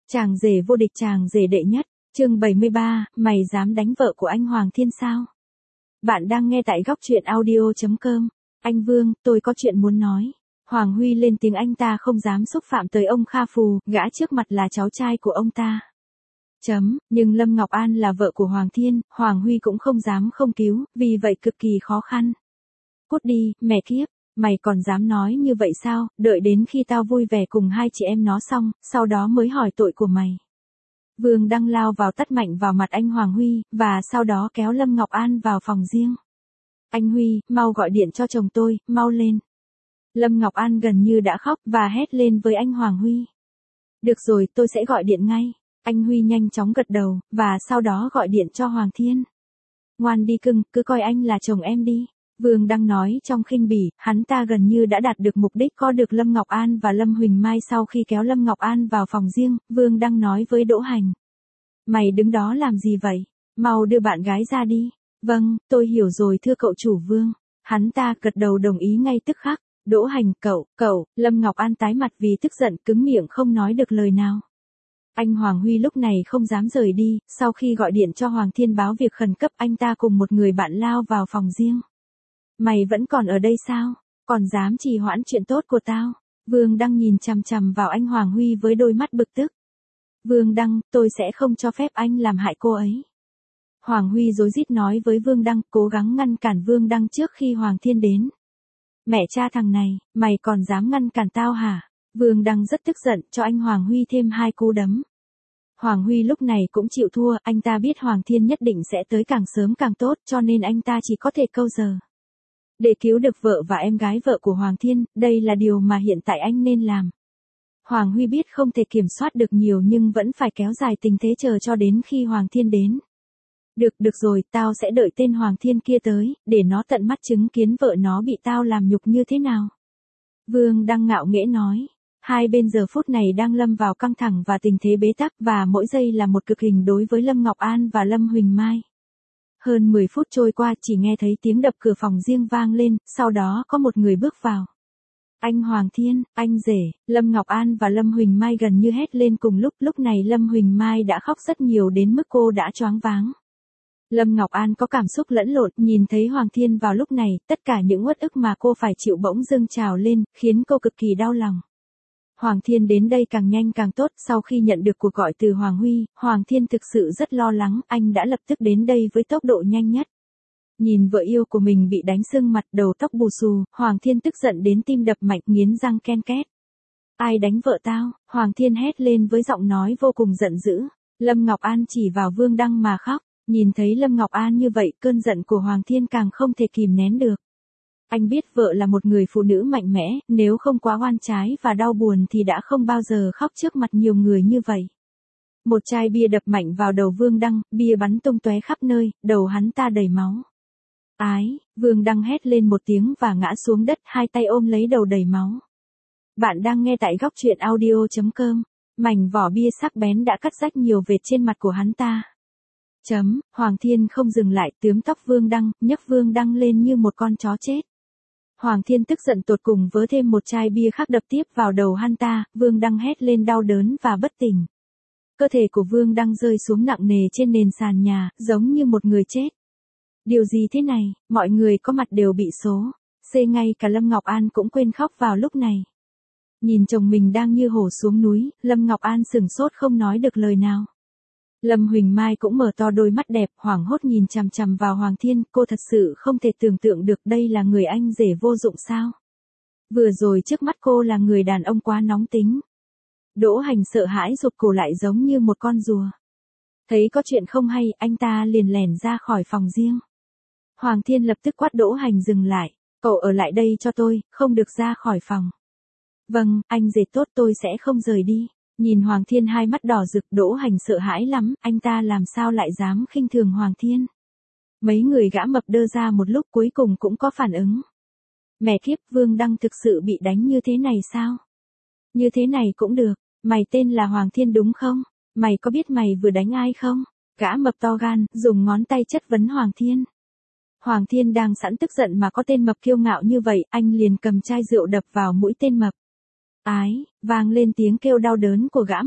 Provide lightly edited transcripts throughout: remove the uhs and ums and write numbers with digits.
Chàng rể vô địch, chàng rể đệ nhất, chương 73, mày dám đánh vợ của anh Hoàng Thiên sao? Bạn đang nghe tại góc truyện audio.com. Anh Vương, tôi có chuyện muốn nói. Hoàng Huy lên tiếng, anh ta không dám xúc phạm tới ông Kha Phù, gã trước mặt là cháu trai của ông ta. Nhưng Lâm Ngọc An là vợ của Hoàng Thiên, Hoàng Huy cũng không dám không cứu, vì vậy cực kỳ khó khăn. Cút đi, mẹ kiếp, mày còn dám nói như vậy sao, đợi đến khi tao vui vẻ cùng hai chị em nó xong, sau đó mới hỏi tội của mày. Vương Đăng lao vào tát mạnh vào mặt anh Hoàng Huy, và sau đó kéo Lâm Ngọc An vào phòng riêng. Anh Huy, mau gọi điện cho chồng tôi, mau lên. Lâm Ngọc An gần như đã khóc và hét lên với anh Hoàng Huy. Được rồi, tôi sẽ gọi điện ngay. Anh Huy nhanh chóng gật đầu, và sau đó gọi điện cho Hoàng Thiên. Ngoan đi cưng, cứ coi anh là chồng em đi. Vương Đăng nói trong khinh bỉ, hắn ta gần như đã đạt được mục đích có được Lâm Ngọc An và Lâm Huỳnh Mai. Sau khi kéo Lâm Ngọc An vào phòng riêng, Vương Đăng nói với Đỗ Hành. Mày đứng đó làm gì vậy? Mau đưa bạn gái ra đi. Vâng, tôi hiểu rồi thưa cậu chủ Vương. Hắn ta gật đầu đồng ý ngay tức khắc. Đỗ Hành, cậu, Lâm Ngọc An tái mặt vì tức giận, cứng miệng không nói được lời nào. Anh Hoàng Huy lúc này không dám rời đi, sau khi gọi điện cho Hoàng Thiên báo việc khẩn cấp, anh ta cùng một người bạn lao vào phòng riêng. Mày vẫn còn ở đây sao? Còn dám trì hoãn chuyện tốt của tao? Vương Đăng nhìn chằm chằm vào anh Hoàng Huy với đôi mắt bực tức. Vương Đăng, tôi sẽ không cho phép anh làm hại cô ấy. Hoàng Huy rối rít nói với Vương Đăng, cố gắng ngăn cản Vương Đăng trước khi Hoàng Thiên đến. Mẹ cha thằng này, mày còn dám ngăn cản tao hả? Vương Đăng rất tức giận, cho anh Hoàng Huy thêm 2 cú đấm. Hoàng Huy lúc này cũng chịu thua, anh ta biết Hoàng Thiên nhất định sẽ tới càng sớm càng tốt, cho nên anh ta chỉ có thể câu giờ. Để cứu được vợ và em gái vợ của Hoàng Thiên, đây là điều mà hiện tại anh nên làm. Hoàng Huy biết không thể kiểm soát được nhiều nhưng vẫn phải kéo dài tình thế chờ cho đến khi Hoàng Thiên đến. Được rồi, tao sẽ đợi tên Hoàng Thiên kia tới, để nó tận mắt chứng kiến vợ nó bị tao làm nhục như thế nào. Vương Đăng ngạo nghễ nói. Hai bên giờ phút này đang lâm vào căng thẳng và tình thế bế tắc, và mỗi giây là một cực hình đối với Lâm Ngọc An và Lâm Huỳnh Mai. Hơn 10 phút trôi qua, chỉ nghe thấy tiếng đập cửa phòng riêng vang lên, sau đó có một người bước vào. Anh Hoàng Thiên, anh rể. Lâm Ngọc An và Lâm Huỳnh Mai gần như hét lên cùng lúc này Lâm Huỳnh Mai đã khóc rất nhiều đến mức cô đã choáng váng. Lâm Ngọc An có cảm xúc lẫn lộn, nhìn thấy Hoàng Thiên vào lúc này, tất cả những uất ức mà cô phải chịu bỗng dưng trào lên, khiến cô cực kỳ đau lòng. Hoàng Thiên đến đây càng nhanh càng tốt, sau khi nhận được cuộc gọi từ Hoàng Huy, Hoàng Thiên thực sự rất lo lắng, anh đã lập tức đến đây với tốc độ nhanh nhất. Nhìn vợ yêu của mình bị đánh sưng mặt, đầu tóc bù xù, Hoàng Thiên tức giận đến tim đập mạnh, nghiến răng ken két. Ai đánh vợ tao? Hoàng Thiên hét lên với giọng nói vô cùng giận dữ. Lâm Ngọc An chỉ vào Vương Đăng mà khóc, nhìn thấy Lâm Ngọc An như vậy, cơn giận của Hoàng Thiên càng không thể kìm nén được. Anh biết vợ là một người phụ nữ mạnh mẽ, nếu không quá oan trái và đau buồn thì đã không bao giờ khóc trước mặt nhiều người như vậy. Một chai bia đập mạnh vào đầu Vương Đăng, bia bắn tung tóe khắp nơi, đầu hắn ta đầy máu. Ái, Vương Đăng hét lên một tiếng và ngã xuống đất, hai tay ôm lấy đầu đầy máu. Bạn đang nghe tại góc truyện audio.com. Mảnh vỏ bia sắc bén đã cắt rách nhiều vệt trên mặt của hắn ta. Hoàng Thiên không dừng lại, tướm tóc Vương Đăng, nhấc Vương Đăng lên như một con chó chết. Hoàng Thiên tức giận tột cùng vớ thêm một chai bia khác đập tiếp vào đầu hắn ta, Vương Đăng hét lên đau đớn và bất tỉnh. Cơ thể của Vương Đăng rơi xuống nặng nề trên nền sàn nhà, giống như một người chết. Điều gì thế này, mọi người có mặt đều bị số. Ngay cả Lâm Ngọc An cũng quên khóc vào lúc này. Nhìn chồng mình đang như hổ xuống núi, Lâm Ngọc An sửng sốt không nói được lời nào. Lâm Huỳnh Mai cũng mở to đôi mắt đẹp, hoảng hốt nhìn chằm chằm vào Hoàng Thiên, cô thật sự không thể tưởng tượng được đây là người anh rể vô dụng sao. Vừa rồi trước mắt cô là người đàn ông quá nóng tính. Đỗ Hành sợ hãi rụt cổ lại giống như một con rùa. Thấy có chuyện không hay, anh ta liền lẻn ra khỏi phòng riêng. Hoàng Thiên lập tức quát Đỗ Hành dừng lại, cậu ở lại đây cho tôi, không được ra khỏi phòng. Vâng, anh rể tốt, tôi sẽ không rời đi. Nhìn Hoàng Thiên hai mắt đỏ rực, Đỗ Hành sợ hãi lắm, anh ta làm sao lại dám khinh thường Hoàng Thiên. Mấy người gã mập đơ ra một lúc cuối cùng cũng có phản ứng. Mẹ kiếp, Vương Đăng thực sự bị đánh như thế này sao? Như thế này cũng được, mày tên là Hoàng Thiên đúng không? Mày có biết mày vừa đánh ai không? Gã mập to gan, dùng ngón tay chất vấn Hoàng Thiên. Hoàng Thiên đang sẵn tức giận mà có tên mập kiêu ngạo như vậy, anh liền cầm chai rượu đập vào mũi tên mập. Ái, vang lên tiếng kêu đau đớn của gã mập.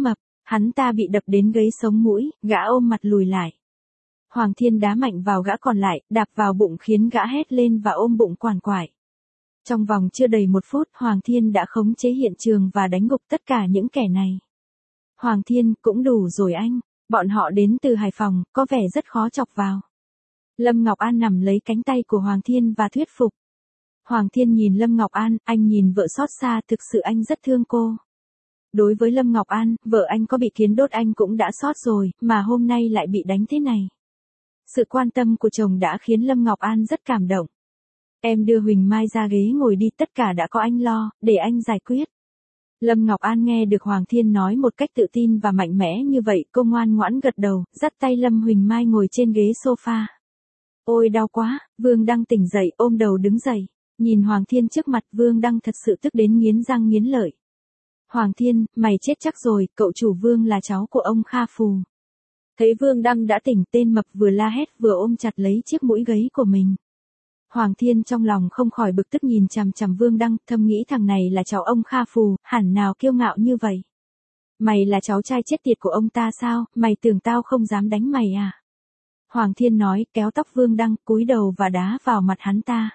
Hắn ta bị đập đến gãy sống mũi, gã ôm mặt lùi lại. Hoàng Thiên đá mạnh vào gã còn lại, đạp vào bụng khiến gã hét lên và ôm bụng quằn quại. Trong vòng chưa đầy 1 phút, Hoàng Thiên đã khống chế hiện trường và đánh gục tất cả những kẻ này. Hoàng Thiên, cũng đủ rồi anh. Bọn họ đến từ Hải Phòng, có vẻ rất khó chọc vào. Lâm Ngọc An nằm lấy cánh tay của Hoàng Thiên và thuyết phục. Hoàng Thiên nhìn Lâm Ngọc An, anh nhìn vợ xót xa, thực sự anh rất thương cô. Đối với Lâm Ngọc An, vợ anh có bị kiến đốt anh cũng đã xót rồi, mà hôm nay lại bị đánh thế này. Sự quan tâm của chồng đã khiến Lâm Ngọc An rất cảm động. Em đưa Huỳnh Mai ra ghế ngồi đi, tất cả đã có anh lo, để anh giải quyết. Lâm Ngọc An nghe được Hoàng Thiên nói một cách tự tin và mạnh mẽ như vậy, cô ngoan ngoãn gật đầu, dắt tay Lâm Huỳnh Mai ngồi trên ghế sofa. Ôi đau quá, Vương Đăng tỉnh dậy, ôm đầu đứng dậy. Nhìn Hoàng Thiên trước mặt, Vương Đăng thật sự tức đến nghiến răng nghiến lợi. Hoàng Thiên, mày chết chắc rồi, cậu chủ Vương là cháu của ông Kha Phù. Thấy Vương Đăng đã tỉnh, tên mập vừa la hét vừa ôm chặt lấy chiếc mũi gáy của mình. Hoàng Thiên trong lòng không khỏi bực tức nhìn chằm chằm Vương Đăng, thầm nghĩ thằng này là cháu ông Kha Phù, hẳn nào kiêu ngạo như vậy. Mày là cháu trai chết tiệt của ông ta sao, mày tưởng tao không dám đánh mày à? Hoàng Thiên nói, kéo tóc Vương Đăng, cúi đầu và đá vào mặt hắn ta.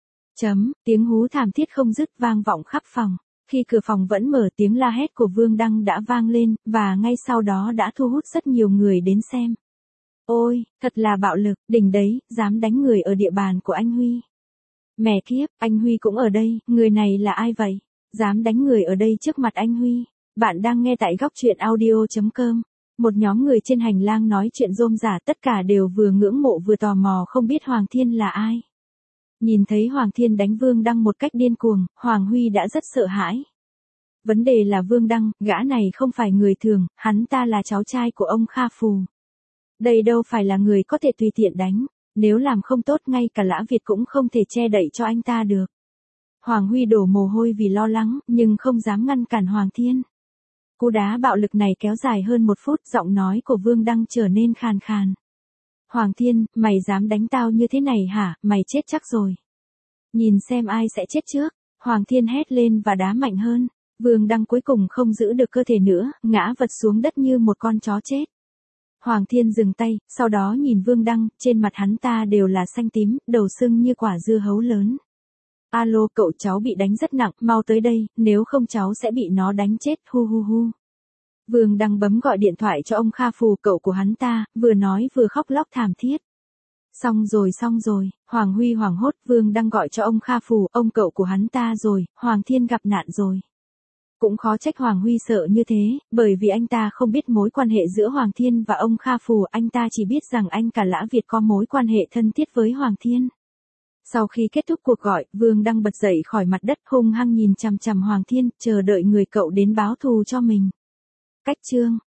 Tiếng hú thảm thiết không dứt vang vọng khắp phòng. Khi cửa phòng vẫn mở, tiếng la hét của Vương Đăng đã vang lên, và ngay sau đó đã thu hút rất nhiều người đến xem. Ôi, thật là bạo lực, đỉnh đấy, dám đánh người ở địa bàn của anh Huy. Mẹ kiếp, anh Huy cũng ở đây, người này là ai vậy? Dám đánh người ở đây trước mặt anh Huy. Bạn đang nghe tại góc truyện audio.com. Một nhóm người trên hành lang nói chuyện rôm rả, tất cả đều vừa ngưỡng mộ vừa tò mò không biết Hoàng Thiên là ai. Nhìn thấy Hoàng Thiên đánh Vương Đăng một cách điên cuồng, Hoàng Huy đã rất sợ hãi. Vấn đề là Vương Đăng, gã này không phải người thường, hắn ta là cháu trai của ông Kha Phù. Đây đâu phải là người có thể tùy tiện đánh, nếu làm không tốt ngay cả Lã Việt cũng không thể che đậy cho anh ta được. Hoàng Huy đổ mồ hôi vì lo lắng, nhưng không dám ngăn cản Hoàng Thiên. Cú đá bạo lực này kéo dài hơn 1 phút, giọng nói của Vương Đăng trở nên khàn khàn. Hoàng Thiên, mày dám đánh tao như thế này hả, mày chết chắc rồi. Nhìn xem ai sẽ chết trước. Hoàng Thiên hét lên và đá mạnh hơn. Vương Đăng cuối cùng không giữ được cơ thể nữa, ngã vật xuống đất như một con chó chết. Hoàng Thiên dừng tay, sau đó nhìn Vương Đăng, trên mặt hắn ta đều là xanh tím, đầu sưng như quả dưa hấu lớn. Alo, cậu, cháu bị đánh rất nặng, mau tới đây, nếu không cháu sẽ bị nó đánh chết, hu hu hu. Vương Đăng bấm gọi điện thoại cho ông Kha Phù, cậu của hắn ta, vừa nói vừa khóc lóc thảm thiết. Xong rồi, Hoàng Huy hoảng hốt, Vương Đăng gọi cho ông Kha Phù, ông cậu của hắn ta rồi, Hoàng Thiên gặp nạn rồi. Cũng khó trách Hoàng Huy sợ như thế, bởi vì anh ta không biết mối quan hệ giữa Hoàng Thiên và ông Kha Phù, anh ta chỉ biết rằng anh cả Lã Việt có mối quan hệ thân thiết với Hoàng Thiên. Sau khi kết thúc cuộc gọi, Vương Đăng bật dậy khỏi mặt đất, hung hăng nhìn chằm chằm Hoàng Thiên, chờ đợi người cậu đến báo thù cho mình. Cách chương